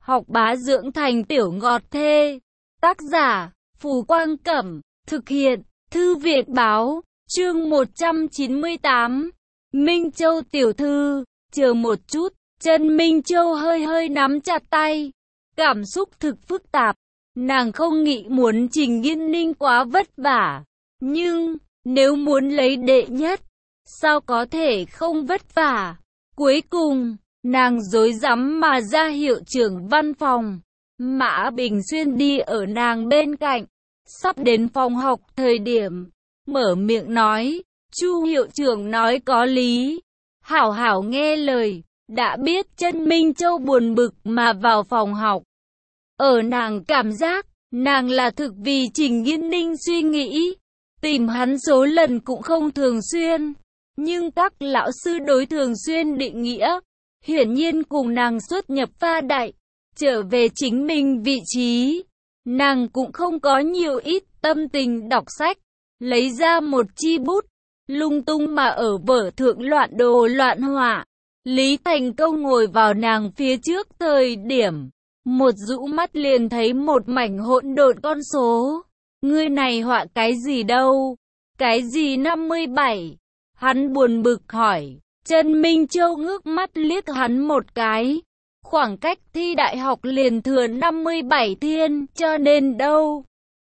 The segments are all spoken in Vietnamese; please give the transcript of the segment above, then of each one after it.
học bá dưỡng thành tiểu ngọt thê. Tác giả, Phù Quang Cẩm, thực hiện, Thư viện Báo, chương 198. Minh Châu tiểu thư, chờ một chút, chân Minh Châu hơi hơi nắm chặt tay. Cảm xúc thực phức tạp, nàng không nghĩ muốn Trình Nghiên Ninh quá vất vả. Nhưng, nếu muốn lấy đệ nhất, sao có thể không vất vả? Cuối cùng, nàng rối rắm mà ra hiệu trưởng văn phòng. Mã Bình Xuyên đi ở nàng bên cạnh, sắp đến phòng học thời điểm, mở miệng nói, Chu hiệu trưởng nói có lý, hảo hảo nghe lời. Đã biết chân Minh Châu buồn bực mà vào phòng học. Ở nàng cảm giác, nàng là thực vì Trình Nghiên Ninh suy nghĩ, tìm hắn số lần cũng không thường xuyên. Nhưng các lão sư đối thường xuyên định nghĩa, hiển nhiên cùng nàng xuất nhập pha đại, trở về chính mình vị trí. Nàng cũng không có nhiều ít tâm tình đọc sách, lấy ra một chi bút, lung tung mà ở vở thượng loạn đồ loạn họa. Lý Thành Công ngồi vào nàng phía trước thời điểm, một rũ mắt liền thấy một mảnh hỗn độn con số. Ngươi này họa cái gì đâu? Cái gì 57? Hắn buồn bực hỏi. Trần Minh Châu ngước mắt liếc hắn một cái. Khoảng cách thi đại học liền thừa 57 thiên, cho nên đâu?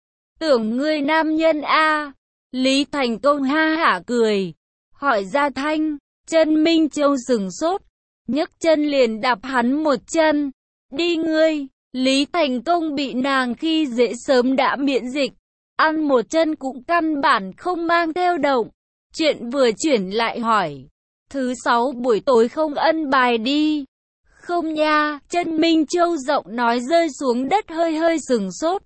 Tưởng ngươi nam nhân a? Lý Thành Công ha hả cười, hỏi ra thanh. Trần Minh Châu sừng sốt, nhấc chân liền đạp hắn một chân. Đi ngươi! Lý Thành Công bị nàng khi dễ sớm đã miễn dịch, ăn một chân cũng căn bản không mang theo động. Chuyện vừa chuyển lại hỏi, thứ 6 buổi tối không ân bài đi? Không nha. Trần Minh Châu giọng nói rơi xuống đất hơi hơi sừng sốt.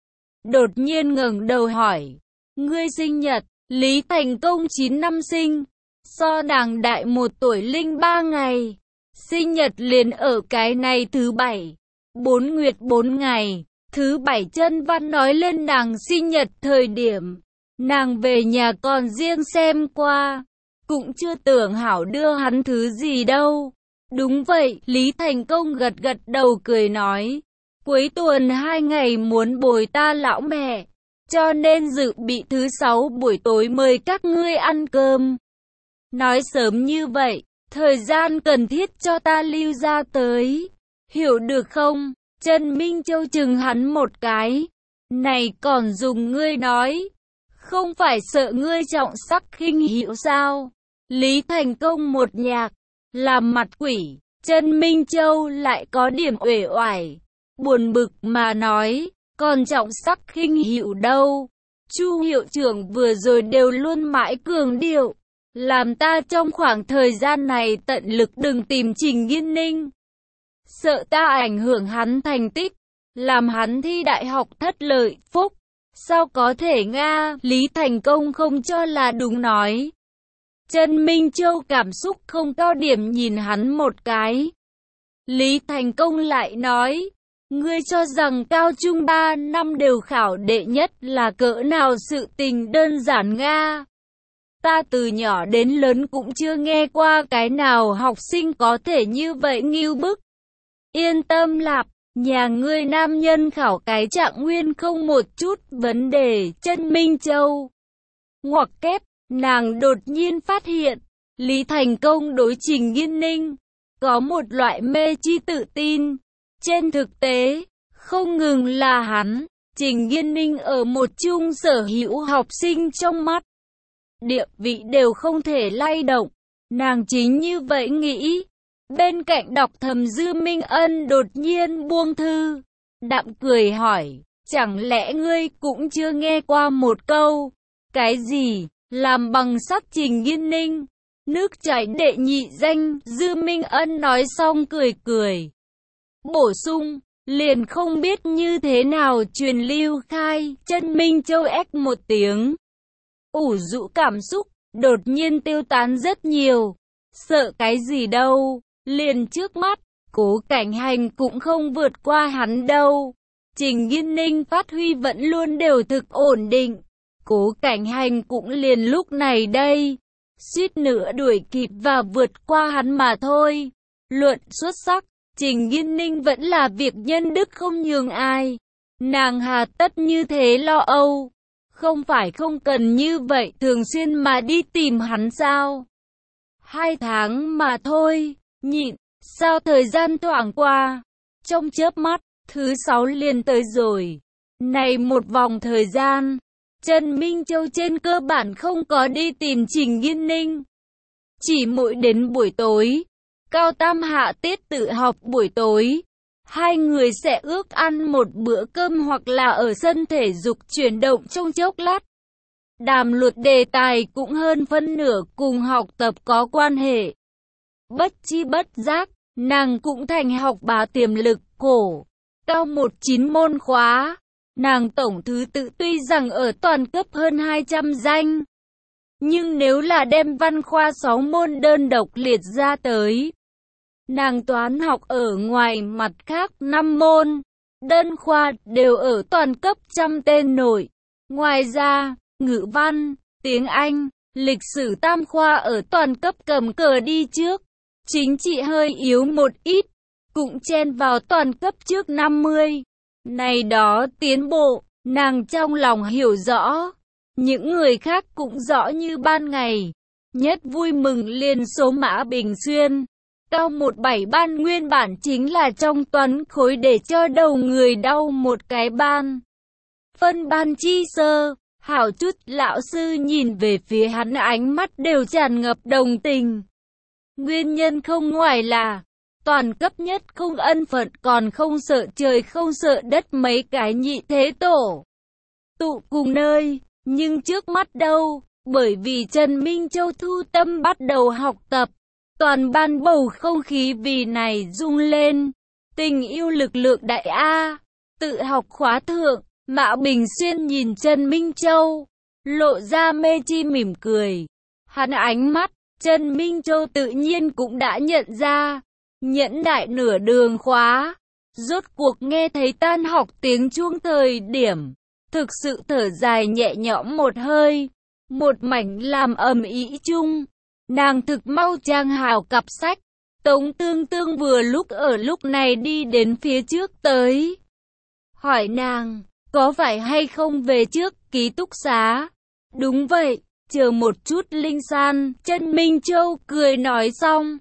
Đột nhiên ngẩng đầu hỏi, ngươi sinh nhật? Lý Thành Công 9 năm sinh, so nàng đại 1 tuổi linh 3 ngày. Sinh nhật liền ở cái này thứ 7, 4 nguyệt 4 ngày. Thứ 7 Chân Văn nói lên nàng sinh nhật thời điểm, nàng về nhà còn riêng xem qua, cũng chưa tưởng hảo đưa hắn thứ gì đâu. Đúng vậy, Lý Thành Công gật gật đầu cười nói, cuối tuần 2 ngày muốn bồi ta lão mẹ, cho nên dự bị thứ 6 buổi tối mời các ngươi ăn cơm. Nói sớm như vậy, thời gian cần thiết cho ta lưu ra tới, hiểu được không? Trần Minh Châu chừng hắn một cái. Này còn dùng ngươi nói, không phải sợ ngươi trọng sắc khinh hữu sao? Lý Thành Công một nhạc, làm mặt quỷ. Trần Minh Châu lại có điểm uể oải, buồn bực mà nói, còn trọng sắc khinh hữu đâu? Chu hiệu trưởng vừa rồi đều luôn mãi cường điệu, làm ta trong khoảng thời gian này tận lực đừng tìm Trình Nghiên Ninh. Sợ ta ảnh hưởng hắn thành tích, làm hắn thi đại học thất lợi phúc. Sao có thể nga? Lý Thành Công không cho là đúng nói. Trần Minh Châu cảm xúc không cao điểm nhìn hắn một cái. Lý Thành Công lại nói, ngươi cho rằng cao trung 3 năm đều khảo đệ nhất là cỡ nào sự tình đơn giản nga? Ta từ nhỏ đến lớn cũng chưa nghe qua cái nào học sinh có thể như vậy ngưu bức. Yên tâm lạp, nhà ngươi nam nhân khảo cái trạng nguyên không một chút vấn đề. Trần Minh Châu ngoặc kép, nàng đột nhiên phát hiện, Lý Thành Công đối Trình Nghiên Ninh có một loại mê chi tự tin. Trên thực tế, không ngừng là hắn, Trình Nghiên Ninh ở một chung sở hữu học sinh trong mắt, địa vị đều không thể lay động. Nàng chính như vậy nghĩ. Bên cạnh đọc thầm Dư Minh Ân đột nhiên buông thư, đạm cười hỏi, chẳng lẽ ngươi cũng chưa nghe qua một câu? Cái gì? Làm bằng sắt Trình Nghiên Ninh, nước chảy đệ nhị danh. Dư Minh Ân nói xong cười cười, bổ sung, liền không biết như thế nào truyền lưu khai. Trần Minh Châu ếch một tiếng, ủ rũ cảm xúc đột nhiên tiêu tán rất nhiều. Sợ cái gì đâu, liền trước mắt, Cố Cảnh Hành cũng không vượt qua hắn đâu. Trình Nghiên Ninh phát huy vẫn luôn đều thực ổn định, Cố Cảnh Hành cũng liền lúc này đây, suýt nữa đuổi kịp và vượt qua hắn mà thôi. Luận xuất sắc, Trình Nghiên Ninh vẫn là việc nhân đức không nhường ai. Nàng hà tất như thế lo âu. Không phải không cần như vậy thường xuyên mà đi tìm hắn sao? 2 tháng mà thôi, nhịn, sao thời gian thoảng qua. Trong chớp mắt, thứ 6 liền tới rồi. Này một vòng thời gian, Trần Minh Châu trên cơ bản không có đi tìm Trình Nghiên Ninh. Chỉ mỗi đến buổi tối, Cao Tam hạ tiết tự học buổi tối, hai người sẽ ước ăn một bữa cơm hoặc là ở sân thể dục chuyển động trong chốc lát. Đàm luận đề tài cũng hơn phân nửa cùng học tập có quan hệ. Bất chi bất giác, nàng cũng thành học bá tiềm lực cổ, cao 19 môn khóa. Nàng tổng thứ tự tuy rằng ở toàn cấp hơn 200 danh, nhưng nếu là đem văn khoa 6 môn đơn độc liệt ra tới, nàng toán học ở ngoài mặt khác 5 môn, đơn khoa đều ở toàn cấp trăm tên nổi. Ngoài ra, ngữ văn, tiếng Anh, lịch sử tam khoa ở toàn cấp cầm cờ đi trước, chính trị hơi yếu một ít, cũng chen vào toàn cấp trước 50. Này đó tiến bộ, nàng trong lòng hiểu rõ, những người khác cũng rõ như ban ngày. Nhất vui mừng liền số Mã Bình Xuyên, cao 17 ban nguyên bản chính là trong toán khối để cho đầu người đau một cái ban. Phân ban chi sơ, hảo chút lão sư nhìn về phía hắn ánh mắt đều tràn ngập đồng tình. Nguyên nhân không ngoài là toàn cấp nhất không ân phận còn không sợ trời không sợ đất mấy cái nhị thế tổ tụ cùng nơi, nhưng trước mắt đâu, bởi vì Trần Minh Châu thu tâm bắt đầu học tập, toàn ban bầu không khí vì này rung lên. Tình yêu lực lượng đại A, tự học khóa thượng, Mã Bình Xuyên nhìn Trần Minh Châu, lộ ra mê chi mỉm cười. Hắn ánh mắt, Trần Minh Châu tự nhiên cũng đã nhận ra. Nhẫn đại nửa đường khóa, rốt cuộc nghe thấy tan học tiếng chuông thời điểm, thực sự thở dài nhẹ nhõm một hơi, một mảnh làm ầm ĩ chung. Nàng thực mau trang hào cặp sách, Tống Tương Tương vừa lúc ở lúc này đi đến phía trước tới. Hỏi nàng, có phải hay không về trước ký túc xá? Đúng vậy, chờ một chút Linh San, Trần Minh Châu cười nói xong.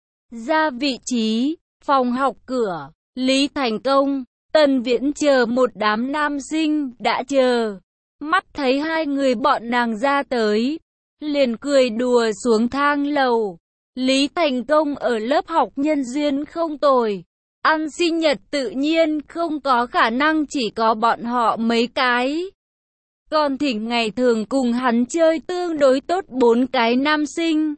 Ra vị trí, phòng học cửa, Lý Thành Công, Tần Viễn chờ một đám nam sinh đã chờ. Mắt thấy hai người bọn nàng ra tới, liền cười đùa xuống thang lầu. Lý Thành Công ở lớp học nhân duyên không tồi. Ăn sinh nhật tự nhiên không có khả năng chỉ có bọn họ mấy cái. Còn thỉnh ngày thường cùng hắn chơi tương đối tốt 4 cái nam sinh.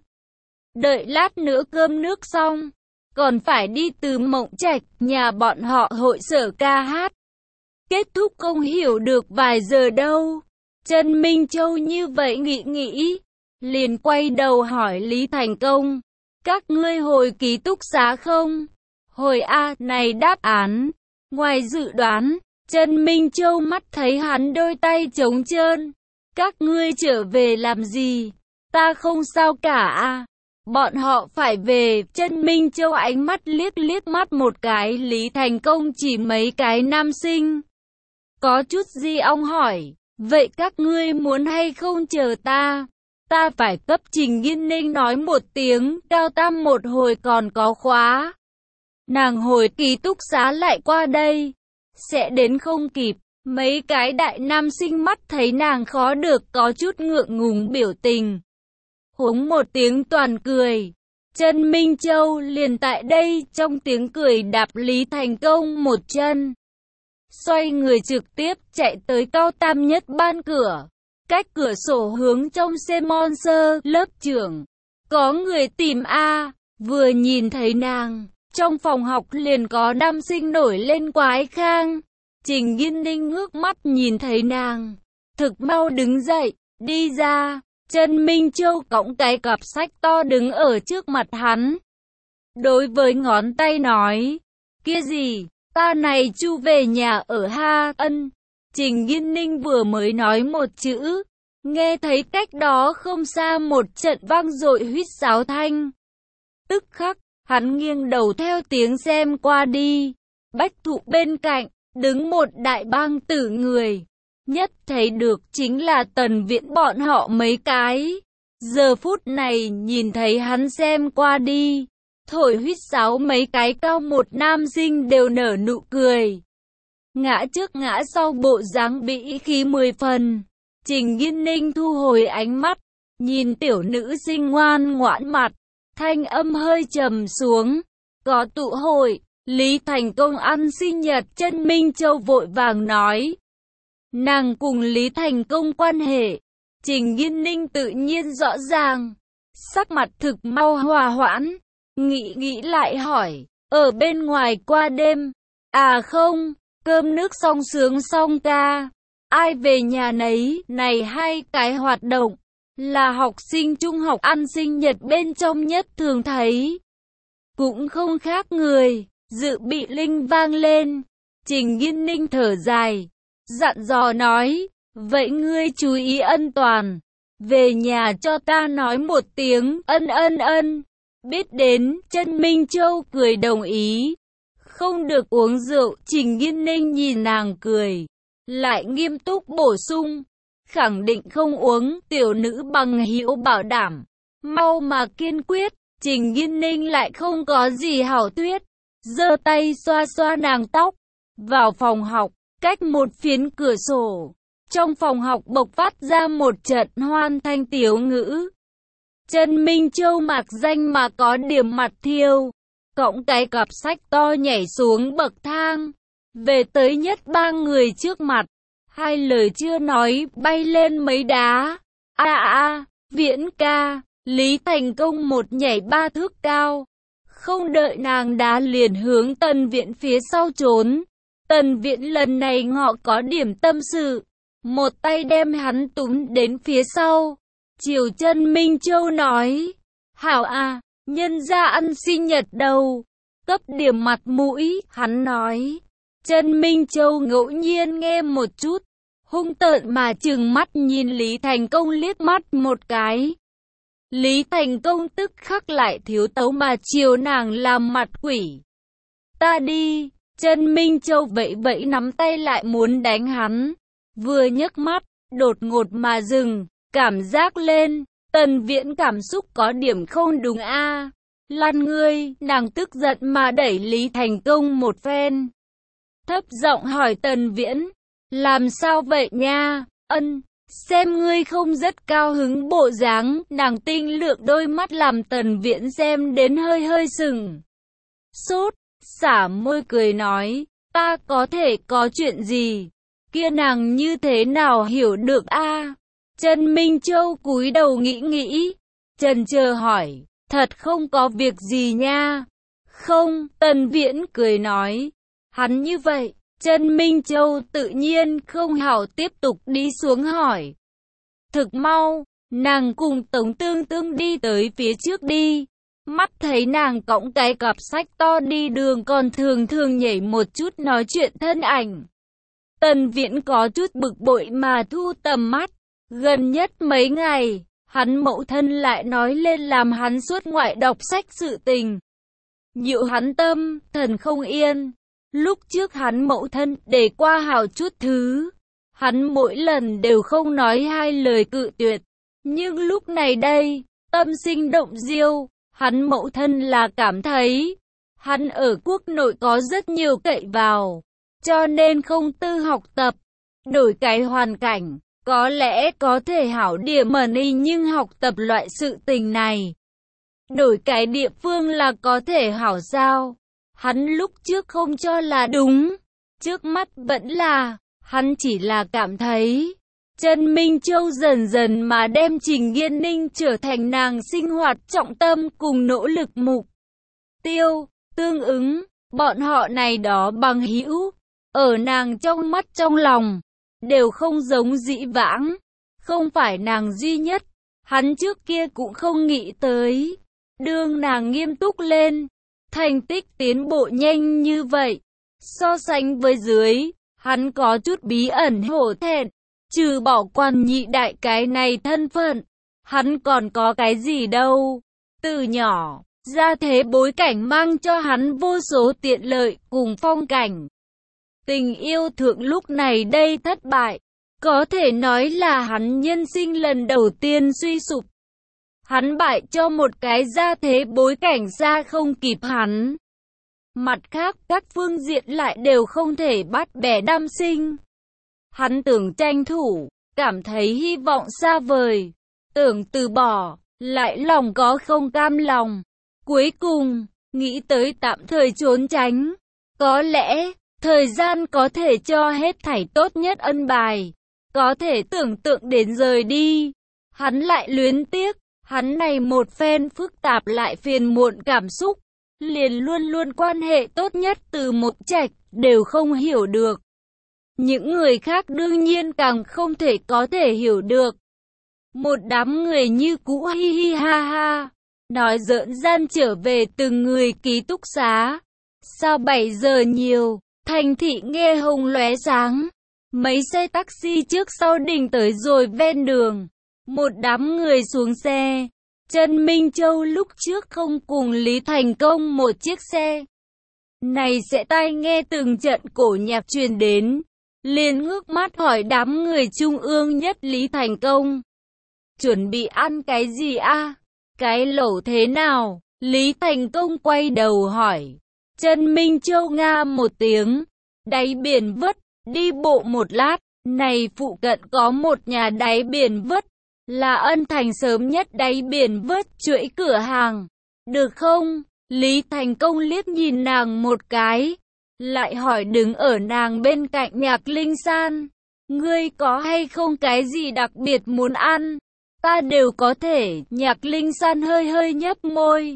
Đợi lát nữa cơm nước xong, còn phải đi từ Mộng Trạch, nhà bọn họ hội sở ca hát. Kết thúc không hiểu được vài giờ đâu. Trần Minh Châu như vậy nghĩ, liền quay đầu hỏi Lý Thành Công, các ngươi hồi ký túc xá không? Hồi A, này đáp án. Ngoài dự đoán, Trần Minh Châu mắt thấy hắn đôi tay trống trơn. Các ngươi trở về làm gì? Ta không sao cả a. Bọn họ phải về. Trần Minh Châu ánh mắt liếc mắt một cái Lý Thành Công chỉ mấy cái nam sinh. Có chút gì ông hỏi, vậy các ngươi muốn hay không chờ ta? Ta phải cấp Trình Nghiên Ninh nói một tiếng, Cao Tam một hồi còn có khóa. Nàng hồi ký túc xá lại qua đây, sẽ đến không kịp. Mấy cái đại nam sinh mắt thấy nàng khó được có chút ngượng ngùng biểu tình. Húng một tiếng toàn cười. Trần Minh Châu liền tại đây trong tiếng cười đạp Lý Thành Công một chân. Xoay người trực tiếp chạy tới Cao Tam nhất ban cửa. Cách cửa sổ hướng trong Semon Sơ, lớp trưởng. Có người tìm a. Vừa nhìn thấy nàng, trong phòng học liền có nam sinh nổi lên quái khang. Trình Nghiên Ninh ngước mắt nhìn thấy nàng, thực mau đứng dậy, đi ra. Trần Minh Châu cõng cái cặp sách to đứng ở trước mặt hắn. Đối với ngón tay nói, kia gì, ta này chu về nhà ở ha, ân. Trình Nghiên Ninh vừa mới nói một chữ, nghe thấy cách đó không xa một trận vang dội huýt sáo thanh. Tức khắc, Hắn nghiêng đầu theo tiếng xem qua đi. Bách thụ bên cạnh, đứng một đại bang tử người. Nhất thấy được chính là Tần Viễn bọn họ mấy cái. Giờ phút này nhìn thấy hắn xem qua đi, thổi huýt sáo mấy cái cao một nam sinh đều nở nụ cười. Ngã trước ngã sau bộ dáng bĩ khí 10 phần. Trình Nghiên Ninh thu hồi ánh mắt, nhìn tiểu nữ sinh ngoan ngoãn mặt, thanh âm hơi trầm xuống. Có tụ hội, Lý Thành Công ăn sinh nhật, Chân Minh Châu vội vàng nói. Nàng cùng Lý Thành Công quan hệ, Trình Nghiên Ninh tự nhiên rõ ràng, sắc mặt thực mau hòa hoãn, nghĩ lại hỏi, ở bên ngoài qua đêm, à không, cơm nước xong sướng xong ca, ai về nhà nấy, này hai cái hoạt động, là học sinh trung học ăn sinh nhật bên trong nhất thường thấy, cũng không khác người, dự bị linh vang lên, Trình Nghiên Ninh thở dài, dặn dò nói, vậy ngươi chú ý an toàn, về nhà cho ta nói một tiếng, ân. Biết đến, Chân Minh Châu cười đồng ý. Không được uống rượu, Trình Nghiên Ninh nhìn nàng cười, lại nghiêm túc bổ sung, khẳng định không uống, tiểu nữ bằng hữu bảo đảm. Mau mà kiên quyết, Trình Nghiên Ninh lại không có gì hảo thuyết, giơ tay xoa xoa nàng tóc, vào phòng học, cách một phiến cửa sổ. Trong phòng học bộc phát ra một trận hoan thanh tiếu ngữ. Chân Minh Châu mạc danh mà có điểm mặt thiêu, cõng cái cặp sách to nhảy xuống bậc thang, về tới nhất ba người trước mặt, hai lời chưa nói bay lên mấy đá. Viễn ca, Lý Thành Công một nhảy 3 thước cao, không đợi nàng đá liền hướng Tần Viễn phía sau trốn. Tần Viễn lần này ngọ có điểm tâm sự, một tay đem hắn túm đến phía sau. Chiều Chân Minh Châu nói, hảo à, nhân ra ăn sinh nhật đâu, cấp điểm mặt mũi, hắn nói. Chân Minh Châu ngẫu nhiên nghe một chút, hung tợn mà trừng mắt nhìn Lý Thành Công liếc mắt một cái. Lý Thành Công tức khắc lại thiếu tấu mà chiều nàng làm mặt quỷ. Ta đi, Chân Minh Châu vẫy nắm tay lại muốn đánh hắn, vừa nhấc mắt, đột ngột mà dừng, cảm giác lên, Tần Viễn cảm xúc có điểm không đúng a. Lan ngươi, nàng tức giận mà đẩy Lý Thành Công một phen. Thấp giọng hỏi Tần Viễn, làm sao vậy nha, xem ngươi không rất cao hứng bộ dáng, nàng tinh lượng đôi mắt làm Tần Viễn xem đến hơi sừng sốt, xả môi cười nói, ta có thể có chuyện gì, kia nàng như thế nào hiểu được a? Chân Minh Châu cúi đầu nghĩ, chần chờ hỏi, thật không có việc gì nha. Không, Tần Viễn cười nói, hắn như vậy, Chân Minh Châu tự nhiên không hảo tiếp tục đi xuống hỏi. Thực mau, nàng cùng Tống Tương Tương đi tới phía trước đi, mắt thấy nàng cõng cái cặp sách to đi đường còn thường nhảy một chút nói chuyện thân ảnh. Tần Viễn có chút bực bội mà thu tầm mắt. Gần nhất mấy ngày, hắn mẫu thân lại nói lên làm hắn xuất ngoại đọc sách sự tình. Nhịu hắn tâm, thần không yên. Lúc trước hắn mẫu thân để qua hào chút thứ. Hắn mỗi lần đều không nói hai lời cự tuyệt. Nhưng lúc này đây, tâm sinh động diêu, hắn mẫu thân là cảm thấy. Hắn ở quốc nội có rất nhiều cậy vào, cho nên không tư học tập. Đổi cái hoàn cảnh. Có lẽ có thể hảo điểm mần y nhưng học tập loại sự tình này. Đổi cái địa phương là có thể hảo sao? Hắn lúc trước không cho là đúng. Trước mắt vẫn là, hắn chỉ là cảm thấy. Chân Minh Châu dần dần mà đem Trình Nghiên Ninh trở thành nàng sinh hoạt trọng tâm cùng nỗ lực mục tiêu, tương ứng, bọn họ này đó bằng hữu, ở nàng trong mắt trong lòng. Đều không giống dĩ vãng, không phải nàng duy nhất, hắn trước kia cũng không nghĩ tới. Đương nàng nghiêm túc lên, thành tích tiến bộ nhanh như vậy, so sánh với dưới, hắn có chút bí ẩn hổ thẹn, trừ bỏ Quan nhị đại cái này thân phận, hắn còn có cái gì đâu. Từ nhỏ, Gia thế bối cảnh mang cho hắn vô số tiện lợi cùng phong cảnh. Tình yêu thượng lúc này đây thất bại, có thể nói là hắn nhân sinh lần đầu tiên suy sụp. Hắn bại cho một cái gia thế bối cảnh ra không kịp hắn. Mặt khác các phương diện lại đều không thể bắt bẻ đam sinh. Hắn tưởng tranh thủ, cảm thấy hy vọng xa vời, tưởng từ bỏ, lại lòng có không cam lòng. Cuối cùng, nghĩ tới tạm thời trốn tránh. Có lẽ, thời gian có thể cho hết thảy tốt nhất ân bài. Có thể tưởng tượng đến rời đi. Hắn lại luyến tiếc, hắn này một phen phức tạp lại phiền muộn cảm xúc. Liền luôn luôn quan hệ tốt nhất từ một trạch, đều không hiểu được. Những người khác đương nhiên càng không thể có thể hiểu được. Một đám người như cũ hi hi ha ha, nói giỡn gian trở về từng người ký túc xá. Sao 7 giờ nhiều, thành thị nghe hồng lóe sáng. Mấy xe taxi trước sau đình tới rồi ven đường. Một đám người xuống xe. Trần Minh Châu lúc trước không cùng Lý Thành Công một chiếc xe. Này sẽ tai nghe từng trận cổ nhạc truyền đến. Liền ngước mắt hỏi đám người trung ương nhất Lý Thành Công. Chuẩn bị ăn cái gì a? Cái lẩu thế nào? Lý Thành Công quay đầu hỏi. Trần Minh Châu nga một tiếng. Đáy biển vất, đi bộ một lát. Này phụ cận có một nhà đáy biển vất. Là Ân Thành sớm nhất đáy biển vớt chuỗi cửa hàng. Được không? Lý Thành Công liếc nhìn nàng một cái. Lại hỏi đứng ở nàng bên cạnh Nhạc Linh San. Ngươi có hay không cái gì đặc biệt muốn ăn? Ta đều có thể. Nhạc Linh San hơi hơi nhấp môi.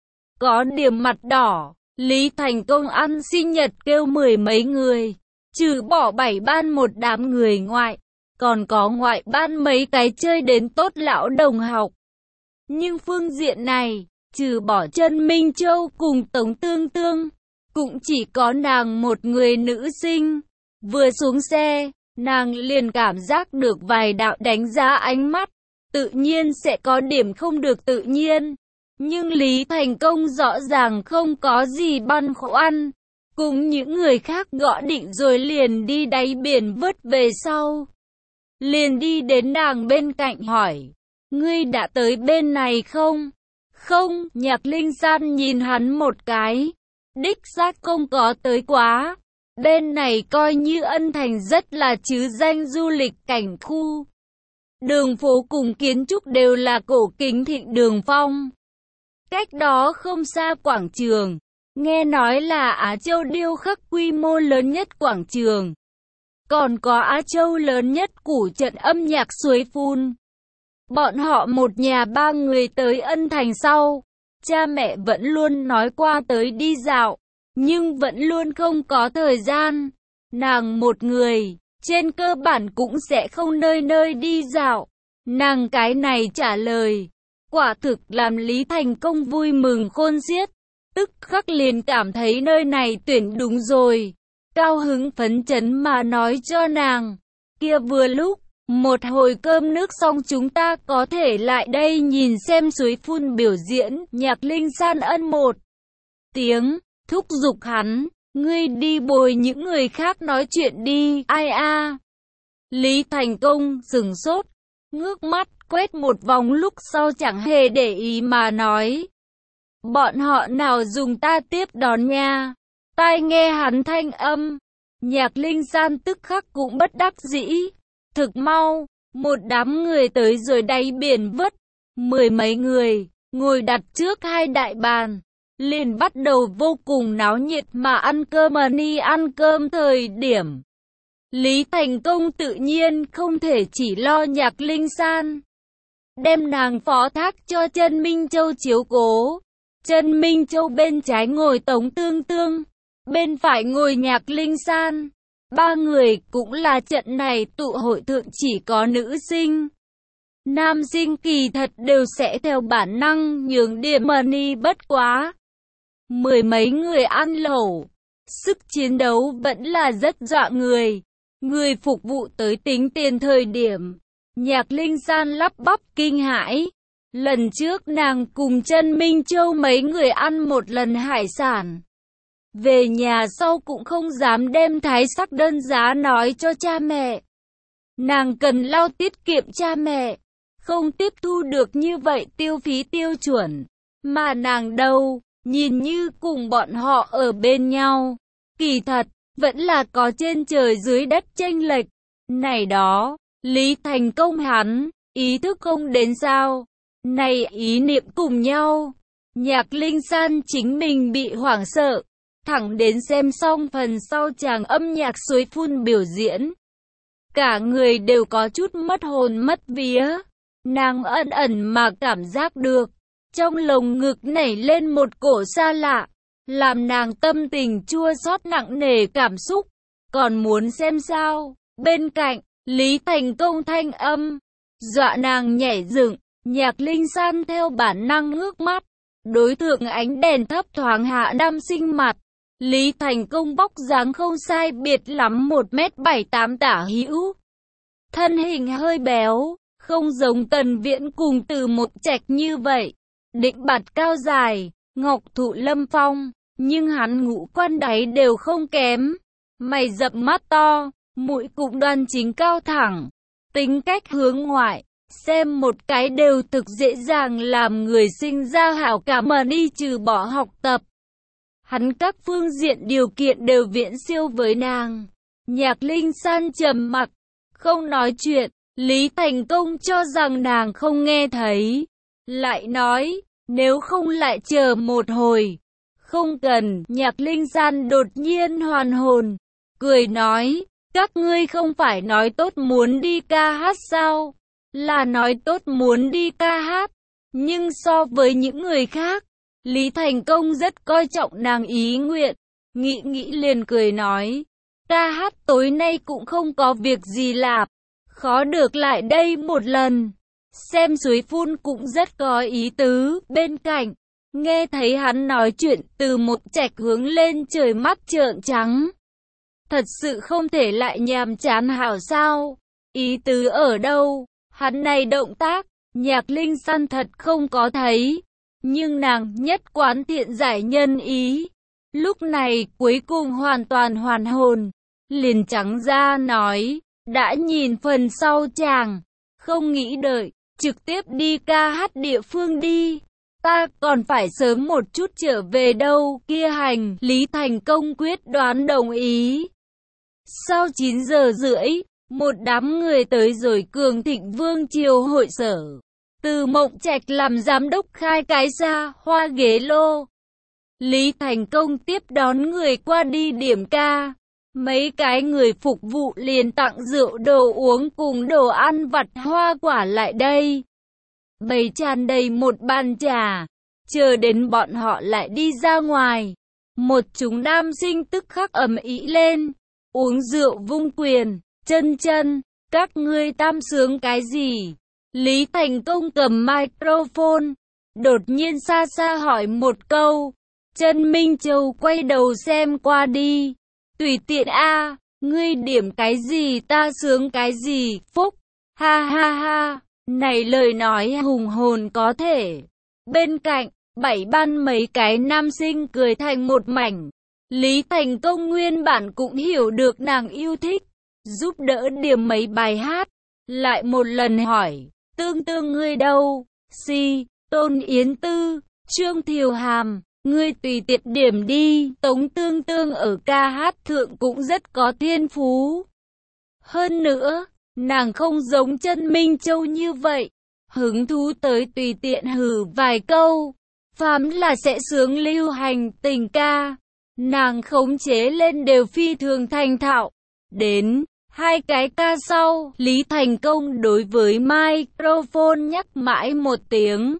Có điểm mặt đỏ. Lý Thành Công ăn sinh nhật kêu 10 mấy người. Trừ bỏ 7 ban một đám người ngoại. Còn có ngoại ban mấy cái chơi đến tốt lão đồng học. Nhưng phương diện này, trừ bỏ Trần Minh Châu cùng Tống Tương Tương, cũng chỉ có nàng một người nữ sinh. Vừa xuống xe, nàng liền cảm giác được vài đạo đánh giá ánh mắt, tự nhiên sẽ có điểm không được tự nhiên. Nhưng Lý Thành Công rõ ràng không có gì băn khoăn, cùng những người khác gõ định rồi liền đi đáy biển vớt về sau. Liền đi đến nàng bên cạnh hỏi, ngươi đã tới bên này không? Không, Nhạc Linh San nhìn hắn một cái, đích xác không có tới quá. Bên này coi như Ân Thành rất là chứ danh du lịch cảnh khu. Đường phố cùng kiến trúc đều là cổ kính thịnh đường phong. Cách đó không xa quảng trường, nghe nói là Á Châu điêu khắc quy mô lớn nhất quảng trường. Còn có Á Châu lớn nhất củ trận âm nhạc suối phun. Bọn họ một nhà 3 người tới Ân Thành sau. Cha mẹ vẫn luôn nói qua tới đi dạo, nhưng vẫn luôn không có thời gian. Nàng một người, trên cơ bản cũng sẽ không nơi nơi đi dạo. Nàng cái này trả lời, quả thực làm Lý Thành Công vui mừng khôn xiết. Tức khắc liền cảm thấy nơi này tuyển đúng rồi. Cao hứng phấn chấn mà nói cho nàng, kia vừa lúc, một hồi cơm nước xong chúng ta có thể lại đây nhìn xem suối phun biểu diễn. Nhạc Linh San ân một tiếng, thúc giục hắn, ngươi đi bồi những người khác nói chuyện đi. Ai a? Lý Thành Công sừng sốt, ngước mắt quét một vòng lúc sau chẳng hề để ý mà nói, bọn họ nào dùng ta tiếp đón nha. Tai nghe hắn thanh âm, Nhạc Linh San tức khắc cũng bất đắc dĩ. Thực mau, một đám người tới rồi đáy biển vớt, 10 mấy người, ngồi đặt trước 2 đại bàn, liền bắt đầu vô cùng náo nhiệt mà ăn cơm. Ăn cơm thời điểm, Lý Thành Công tự nhiên không thể chỉ lo Nhạc Linh San, đem nàng phó thác cho Trần Minh Châu chiếu cố. Trần Minh Châu bên trái ngồi Tống Tương Tương, bên phải ngồi Nhạc Linh San. 3 người cũng là trận này tụ hội thượng chỉ có nữ sinh. Nam sinh kỳ thật đều sẽ theo bản năng nhường điểm bất quá. 10 mấy người ăn lẩu, sức chiến đấu vẫn là rất dọa người. Người phục vụ tới tính tiền thời điểm, Nhạc Linh San lắp bắp kinh hãi. Lần trước nàng cùng Trân Minh Châu mấy người ăn một lần hải sản. Về nhà sau cũng không dám đem thái sắc đơn giá nói cho cha mẹ. Nàng cần lo tiết kiệm cha mẹ, không tiếp thu được như vậy tiêu phí tiêu chuẩn. Mà nàng đâu, nhìn như cùng bọn họ ở bên nhau. Kỳ thật, vẫn là có trên trời dưới đất chênh lệch. Này đó, Lý Thành Công hắn, ý thức không đến sao? Này ý niệm cùng nhau. Nhạc Linh San chính mình bị hoảng sợ. Thẳng đến xem xong phần sau chàng âm nhạc suối phun biểu diễn. Cả người đều có chút mất hồn mất vía. Nàng ẩn ẩn mà cảm giác được. Trong lồng ngực nảy lên một cổ xa lạ. Làm nàng tâm tình chua xót nặng nề cảm xúc. Còn muốn xem sao? Bên cạnh, Lý Thành Công thanh âm. Dọa nàng nhảy dựng. Nhạc Linh San theo bản năng ngước mắt. Đối tượng ánh đèn thấp thoáng hạ nam sinh mặt. Lý Thành Công vóc dáng không sai biệt lắm 1m78 tả hữu. Thân hình hơi béo, không giống Tần Viễn cùng Từ Mộc Trạch như vậy. Định bạt cao dài, ngọc thụ lâm phong, nhưng hắn ngũ quan đáy đều không kém. Mày rậm mắt to, mũi cũng đoan chính cao thẳng. Tính cách hướng ngoại, xem một cái đều thực dễ dàng làm người sinh ra hảo cảm mà đi trừ bỏ học tập. Hắn các phương diện điều kiện đều viễn siêu với nàng. Nhạc Linh San trầm mặc, không nói chuyện. Lý Thành Công cho rằng nàng không nghe thấy. Lại nói, nếu không lại chờ một hồi. Không cần, Nhạc Linh San đột nhiên hoàn hồn. Cười nói, các ngươi không phải nói tốt muốn đi ca hát sao? Là nói tốt muốn đi ca hát. Nhưng so với những người khác, Lý Thành Công rất coi trọng nàng ý nguyện. Nghĩ liền cười nói, ca hát tối nay cũng không có việc gì làm. Khó được lại đây một lần. Xem suối phun cũng rất có ý tứ. Bên cạnh, nghe thấy hắn nói chuyện, Từ Mộc Trạch hướng lên trời mắt trợn trắng. Thật sự không thể lại nhàm chán hảo sao? Ý tứ ở đâu? Hắn này động tác, Nhạc Linh San thật không có thấy. Nhưng nàng nhất quán thiện giải nhân ý. Lúc này cuối cùng hoàn toàn hoàn hồn. Liền trắng ra nói, đã nhìn phần sau chàng. Không nghĩ đợi, trực tiếp đi ca hát địa phương đi. Ta còn phải sớm một chút trở về đâu kia hành. Lý Thành Công quyết đoán đồng ý. Sau 9 giờ rưỡi, một đám người tới rồi Cường Thịnh Vương triều hội sở. Từ Mộc Trạch làm giám đốc khai cái ra hoa ghế lô. Lý Thành Công tiếp đón người qua đi điểm ca. Mấy cái người phục vụ liền tặng rượu đồ uống cùng đồ ăn vặt hoa quả lại đây. Bày tràn đầy một bàn trà. Chờ đến bọn họ lại đi ra ngoài. Một chúng nam sinh tức khắc ầm ĩ lên. Uống rượu vung quyền. Chân, các ngươi tam sướng cái gì? Lý Thành Công cầm microphone. Đột nhiên xa xa hỏi một câu. Trân Minh Châu quay đầu xem qua đi. Tùy tiện a, ngươi điểm cái gì ta sướng cái gì, phúc. Ha ha ha, này lời nói hùng hồn có thể. Bên cạnh, bảy ban mấy cái nam sinh cười thành một mảnh. Lý Thành Công nguyên bản cũng hiểu được nàng yêu thích. Giúp đỡ điểm mấy bài hát. Lại một lần hỏi, Tương ngươi đâu? Si, Tôn Yến Tư, Trương Thiều Hàm, ngươi tùy tiện điểm đi. Tống Tương ở ca hát thượng cũng rất có thiên phú. Hơn nữa, nàng không giống Trân Minh Châu như vậy. Hứng thú tới tùy tiện hử vài câu. Phàm là sẽ sướng lưu hành tình ca. Nàng khống chế lên đều phi thường thành thạo. Đến hai cái ca sau, Lý Thành Công đối với microphone nhắc mãi một tiếng.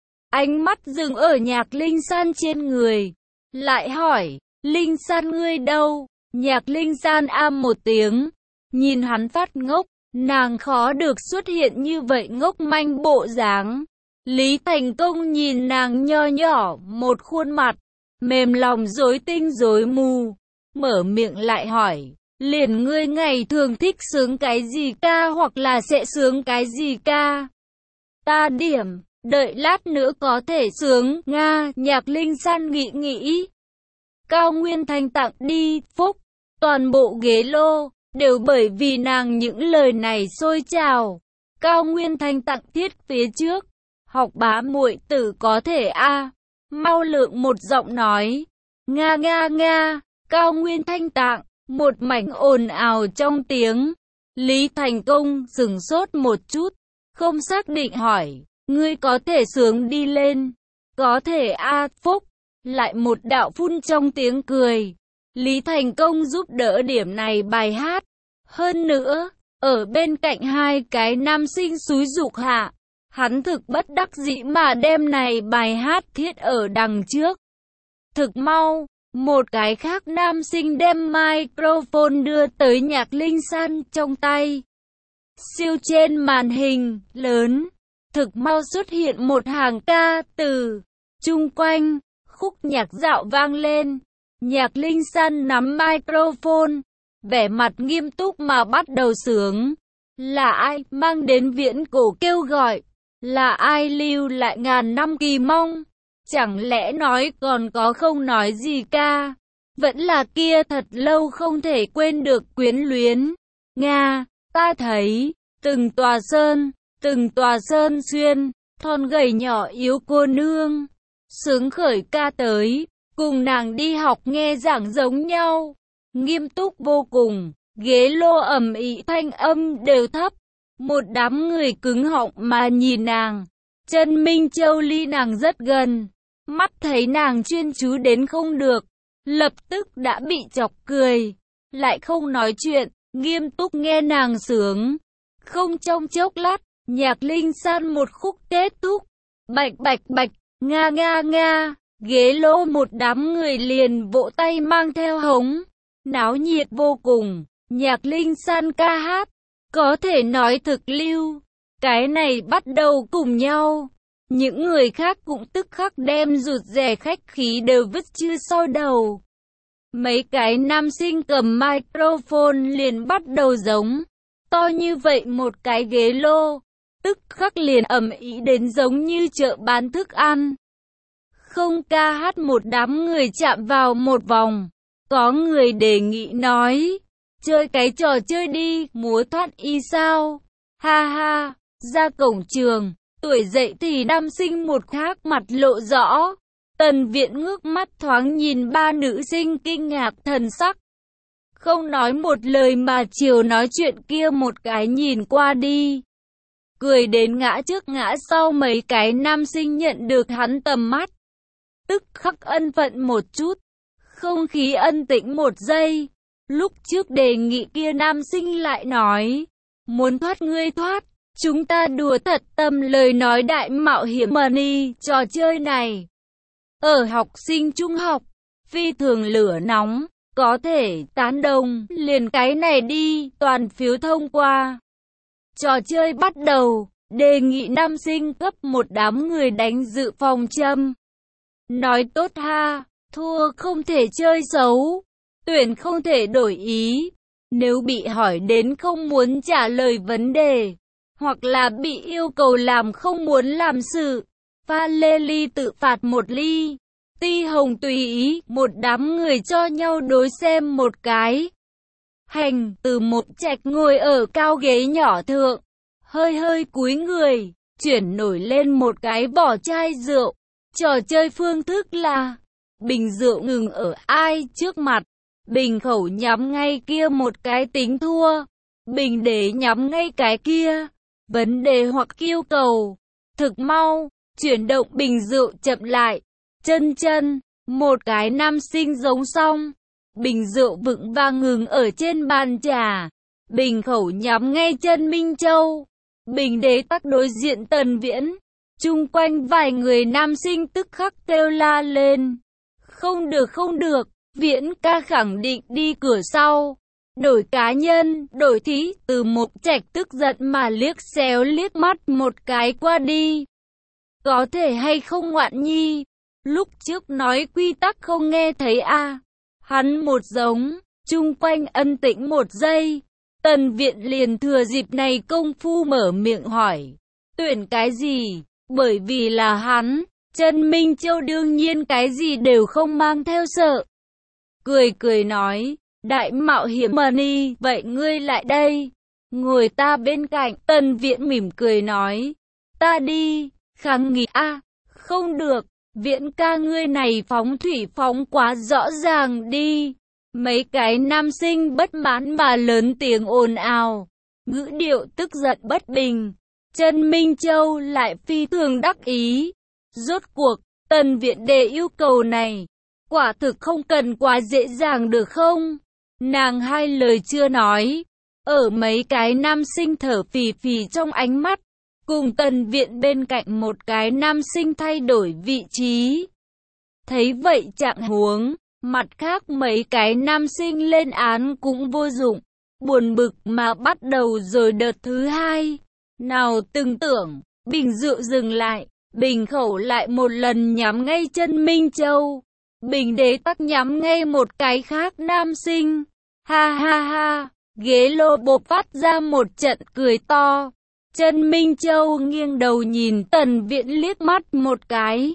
Ánh mắt dừng ở Nhạc Linh San trên người. Lại hỏi, Linh San ngươi đâu? Nhạc Linh San một tiếng. Nhìn hắn phát ngốc, nàng khó được xuất hiện như vậy ngốc manh bộ dáng. Lý Thành Công nhìn nàng nho nhỏ, một khuôn mặt, mềm lòng rối tinh rối mù. Mở miệng lại hỏi, liền ngươi ngày thường thích sướng cái gì ca hoặc là sẽ sướng cái gì ca? Ta điểm. Đợi lát nữa có thể sướng, Nga, Nhạc Linh San nghĩ. Cao Nguyên Thanh tặng đi, phúc, toàn bộ ghế lô, đều bởi vì nàng những lời này xôi trào. Cao Nguyên Thanh tặng thiết phía trước, học bá muội tử có thể a. Mao Lượng một giọng nói, Nga Nga Nga, Cao Nguyên Thanh tặng, một mảnh ồn ào trong tiếng. Lý Thành Công sửng sốt một chút, không xác định hỏi, ngươi có thể sướng đi lên. Có thể a, phúc, lại một đạo phun trong tiếng cười. Lý Thành Công giúp đỡ điểm này bài hát. Hơn nữa, ở bên cạnh hai cái nam sinh xúi giục hạ, hắn thực bất đắc dĩ mà đem này bài hát thiết ở đằng trước. Thực mau, một cái khác nam sinh đem microphone đưa tới Nhạc Linh San trong tay. Siêu trên màn hình lớn, thực mau xuất hiện một hàng ca từ. Chung quanh, khúc nhạc dạo vang lên. Nhạc Linh San nắm microphone, vẻ mặt nghiêm túc mà bắt đầu sướng. Là ai mang đến viễn cổ kêu gọi? Là ai lưu lại ngàn năm kỳ mong? Chẳng lẽ nói còn có không nói gì ca? Vẫn là kia thật lâu không thể quên được quyến luyến. Nga, ta thấy, từng tòa sơn xuyên, thon gầy nhỏ yếu cô nương. Sướng khởi ca tới, cùng nàng đi học nghe giảng giống nhau. Nghiêm túc vô cùng, ghế lô ầm ĩ thanh âm đều thấp. Một đám người cứng họng mà nhìn nàng. Trần Minh Châu ly nàng rất gần, mắt thấy nàng chuyên chú đến không được, lập tức đã bị chọc cười, lại không nói chuyện, nghiêm túc nghe nàng sướng. Không trong chốc lát, Nhạc Linh San một khúc kết thúc. Bạch bạch bạch, Nga Nga Nga, ghế lô một đám người liền vỗ tay mang theo hống. Náo nhiệt vô cùng, Nhạc Linh San ca hát, có thể nói thực lưu. Cái này bắt đầu cùng nhau. Những người khác cũng tức khắc đem rụt rè khách khí đều vứt chưa sau đầu. Mấy cái nam sinh cầm microphone liền bắt đầu giống. To như vậy một cái ghế lô, tức khắc liền ầm ĩ đến giống như chợ bán thức ăn. Không ca hát một đám người chạm vào một vòng. Có người đề nghị nói, chơi cái trò chơi đi, múa thoát y sao? Ha ha, ra cổng trường, tuổi dậy thì nam sinh một khác mặt lộ rõ. Tần Viện ngước mắt thoáng nhìn ba nữ sinh kinh ngạc thần sắc. Không nói một lời mà chiều nói chuyện kia một cái nhìn qua đi. Cười đến ngã trước ngã sau mấy cái nam sinh nhận được hắn tầm mắt. Tức khắc ân phận một chút. Không khí ân tĩnh một giây. Lúc trước đề nghị kia nam sinh lại nói. Muốn thoát ngươi thoát. Chúng ta đùa thật tâm lời nói đại mạo hiểm money trò chơi này. Ở học sinh trung học, phi thường lửa nóng. Có thể tán đồng, liền cái này đi, toàn phiếu thông qua. Trò chơi bắt đầu, đề nghị nam sinh cấp một đám người đánh dự phòng châm. Nói tốt ha, thua không thể chơi xấu, tuyển không thể đổi ý. Nếu bị hỏi đến không muốn trả lời vấn đề, hoặc là bị yêu cầu làm không muốn làm sự, pha lê ly tự phạt một ly. Ti hồng tùy ý, một đám người cho nhau đối xem một cái. Hành, từ một trạch ngồi ở cao ghế nhỏ thượng, hơi hơi cúi người, chuyển nổi lên một cái vỏ chai rượu. Trò chơi phương thức là, bình rượu ngừng ở ai trước mặt, bình khẩu nhắm ngay kia một cái tính thua, bình đế nhắm ngay cái kia, vấn đề hoặc yêu cầu. Thực mau, chuyển động bình rượu chậm lại. Chân, một cái nam sinh giống xong. Bình rượu vững vàng ngừng ở trên bàn trà. Bình khẩu nhắm ngay chân Minh Châu. Bình đế tắc đối diện Tần Viễn. Chung quanh vài người nam sinh tức khắc kêu la lên. Không được, Viễn ca khẳng định đi cửa sau. Đổi cá nhân, đổi thí, từ một trạch tức giận mà liếc xéo liếc mắt một cái qua đi. Có thể hay không ngoạn nhi? Lúc trước nói quy tắc không nghe thấy à. Hắn một giống, chung quanh ân tĩnh một giây. Tần Viện liền thừa dịp này công phu mở miệng hỏi. Tuyển cái gì? Bởi vì là hắn, Trần Minh Châu đương nhiên cái gì đều không mang theo sợ. Cười cười nói, đại mạo hiểm Money, vậy ngươi lại đây, ngồi ta bên cạnh. Tần Viễn mỉm cười nói, ta đi. Khang Nghị, không được, Viễn ca ngươi này phóng thủy phóng quá rõ ràng đi. Mấy cái nam sinh bất mãn mà lớn tiếng ồn ào, ngữ điệu tức giận bất bình. Trần Minh Châu lại phi thường đắc ý. Rốt cuộc, Tần Viễn đề yêu cầu này, quả thực không cần quá dễ dàng được không? Nàng hai lời chưa nói, ở mấy cái nam sinh thở phì phì trong ánh mắt, cùng Tần Viễn bên cạnh một cái nam sinh thay đổi vị trí. Thấy vậy trạng huống, mặt khác mấy cái nam sinh lên án cũng vô dụng, buồn bực mà bắt đầu rồi đợt thứ hai. Nào từng tưởng, bình rượu dừng lại, bình khẩu lại một lần nhắm ngay Trần Minh Châu. Bình đế tắc nhắm ngay một cái khác nam sinh. Ha ha ha, ghế lô bộc phát ra một trận cười to. Trần Minh Châu nghiêng đầu nhìn Tần Viễn liếc mắt một cái,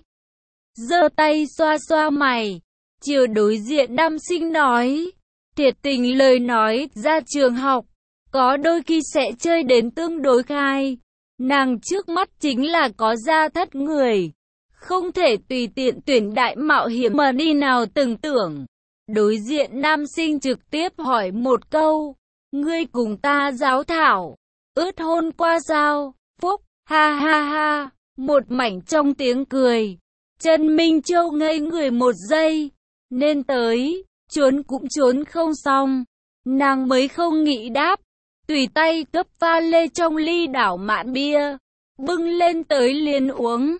giơ tay xoa xoa mày, chiều đối diện nam sinh nói, thiệt tình lời nói, ra trường học, có đôi khi sẽ chơi đến tương đối khai. Nàng trước mắt chính là có gia thất người, không thể tùy tiện tuyển đại mạo hiểm mà đi nào từng tưởng. Đối diện nam sinh trực tiếp hỏi một câu, ngươi cùng ta giáo thảo, ướt hôn qua sao? Phúc, ha ha ha, một mảnh trong tiếng cười. Trần Minh Châu ngây người một giây, nên tới, trốn cũng trốn không xong. Nàng mới không nghĩ đáp, tùy tay cấp pha lê trong ly đảo mạn bia, bưng lên tới liền uống.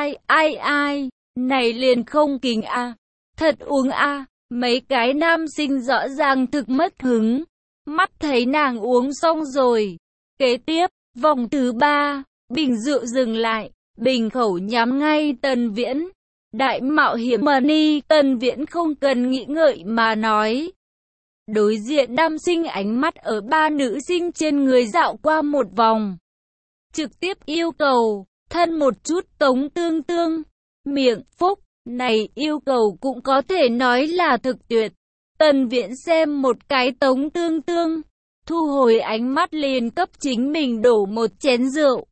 Ai, này liền không kính thật uống mấy cái nam sinh rõ ràng thực mất hứng, mắt thấy nàng uống xong rồi. Kế tiếp, vòng thứ 3, bình rượu dừng lại, bình khẩu nhắm ngay Tần Viễn. Đại mạo hiểm Money, Tần Viễn không cần nghĩ ngợi mà nói. Đối diện nam sinh ánh mắt ở ba nữ sinh trên người dạo qua một vòng, trực tiếp yêu cầu, thân một chút Tống Tương Tương. Miệng Phúc, này yêu cầu cũng có thể nói là thực tuyệt. Tần Viễn xem một cái Tống Tương Tương, thu hồi ánh mắt liền cấp chính mình đổ một chén rượu.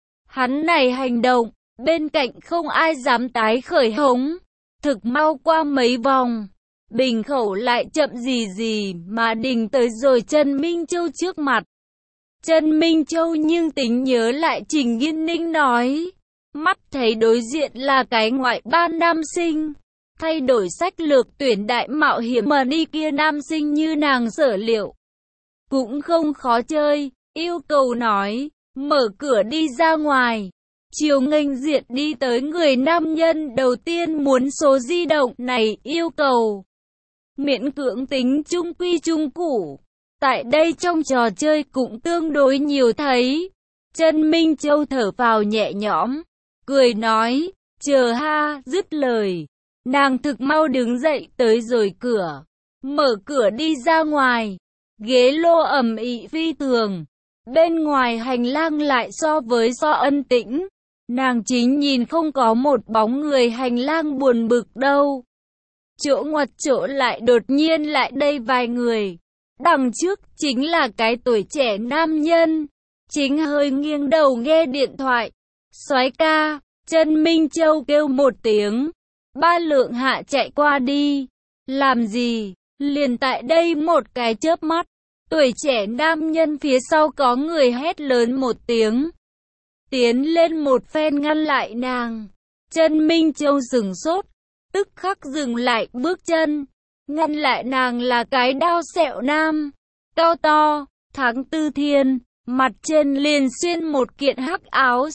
Hắn này hành động, bên cạnh không ai dám tái khởi hống. Thực mau qua mấy vòng, bình khẩu lại chậm gì mà đình tới rồi Trần Minh Châu trước mặt. Trần Minh Châu nhưng tính nhớ lại Trình Nghiên Ninh nói, mắt thấy đối diện là cái ngoại ban nam sinh, thay đổi sách lược tuyển đại mạo hiểm mà đi kia nam sinh như nàng sở liệu. Cũng không khó chơi, yêu cầu nói, mở cửa đi ra ngoài. Chiều nghênh diện đi tới người nam nhân đầu tiên muốn số di động này yêu cầu. Miễn cưỡng tính trung quy trung củ. Tại đây trong trò chơi cũng tương đối nhiều thấy. Trần Minh Châu thở phào nhẹ nhõm, cười nói, chờ ha, dứt lời. Nàng thực mau đứng dậy tới rồi cửa, mở cửa đi ra ngoài. Ghế lô ầm ĩ phi thường, bên ngoài hành lang lại so ân tĩnh. Nàng chính nhìn không có một bóng người, hành lang buồn bực đâu. Chỗ ngoặt chỗ lại đột nhiên lại đây vài người. Đằng trước chính là cái tuổi trẻ nam nhân, chính hơi nghiêng đầu nghe điện thoại. Soái ca, Trần Minh Châu kêu một tiếng. Ba lượng hạ chạy qua đi. Làm gì? Liền tại đây một cái chớp mắt, tuổi trẻ nam nhân phía sau có người hét lớn một tiếng, tiến lên một phen ngăn lại nàng. Trần Minh Châu sửng sốt, tức khắc dừng lại bước chân. Ngăn lại nàng là cái đao sẹo nam, cao to, tháng tư thiên, mặt trên liền xuyên một kiện hắc áo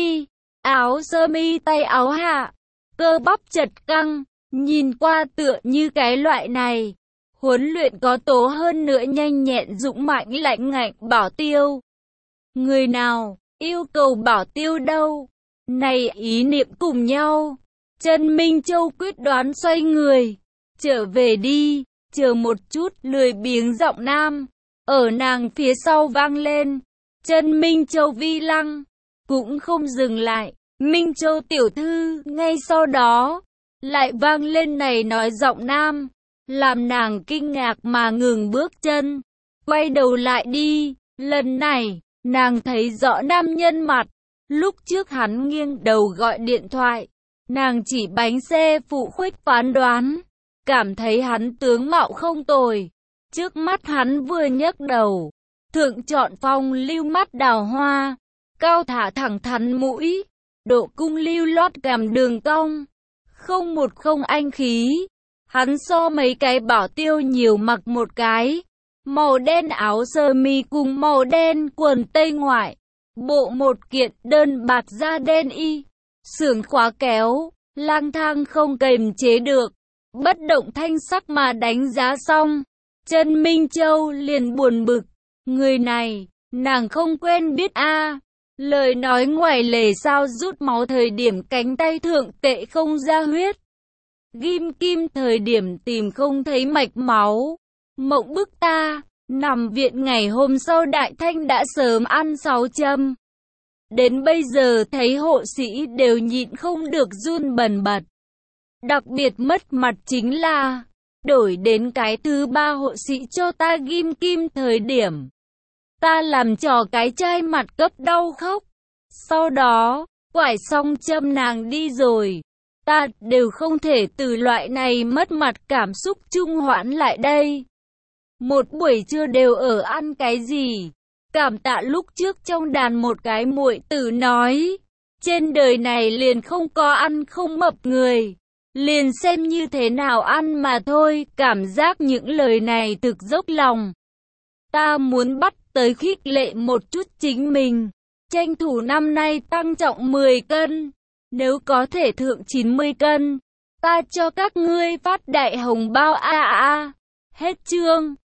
sơ mi tay áo hạ, cơ bắp chật căng, nhìn qua tựa như cái loại này. Huấn luyện có tố hơn nữa nhanh nhẹn dũng mạnh lạnh ngạnh bảo tiêu. Người nào yêu cầu bảo tiêu đâu? Này ý niệm cùng nhau. Trần Minh Châu quyết đoán xoay người. Trở về đi, chờ một chút, lười biếng giọng nam ở nàng phía sau vang lên. Trần Minh Châu vi lăng, cũng không dừng lại, Minh Châu tiểu thư, ngay sau đó, lại vang lên này nói giọng nam, làm nàng kinh ngạc mà ngừng bước chân, quay đầu lại đi, lần này, nàng thấy rõ nam nhân mặt, lúc trước hắn nghiêng đầu gọi điện thoại, nàng chỉ bánh xe phụ khuếch phán đoán, cảm thấy hắn tướng mạo không tồi, trước mắt hắn vừa nhấc đầu, thượng chọn phong lưu mắt đào hoa, cao thả thẳng thắn mũi, độ cung lưu lót gằm đường cong, không một không anh khí. Hắn so mấy cái bảo tiêu nhiều mặc một cái, màu đen áo sơ mi cùng màu đen quần tây ngoại, bộ một kiện đơn bạc da đen y, sườn khóa kéo, lang thang không kềm chế được, bất động thanh sắc mà đánh giá xong, Trần Minh Châu liền buồn bực, người này, nàng không quen biết a. Lời nói ngoài lề sao rút máu thời điểm cánh tay thượng tệ không ra huyết. Ghim kim thời điểm tìm không thấy mạch máu. Mộng bức ta, nằm viện ngày hôm sau Đại Thanh đã sớm ăn 6 châm. Đến bây giờ thấy hộ sĩ đều nhịn không được run bần bật. Đặc biệt mất mặt chính là, đổi đến cái thứ ba hộ sĩ cho ta ghim kim thời điểm. Ta làm trò cái chai mặt cấp đau khóc. Sau đó, quải xong châm nàng đi rồi. Ta đều không thể từ loại này mất mặt cảm xúc trung hoãn lại đây. Một buổi trưa đều ở ăn cái gì? Cảm tạ lúc trước trong đàn một cái muội tử nói. Trên đời này liền không có ăn không mập người. Liền xem như thế nào ăn mà thôi. Cảm giác những lời này thực dốc lòng. Ta muốn bắt tới khích lệ một chút chính mình. Tranh thủ năm nay tăng trọng 10 cân. Nếu có thể thượng 90 cân, ta cho các ngươi phát đại hồng bao a a. Hết chương.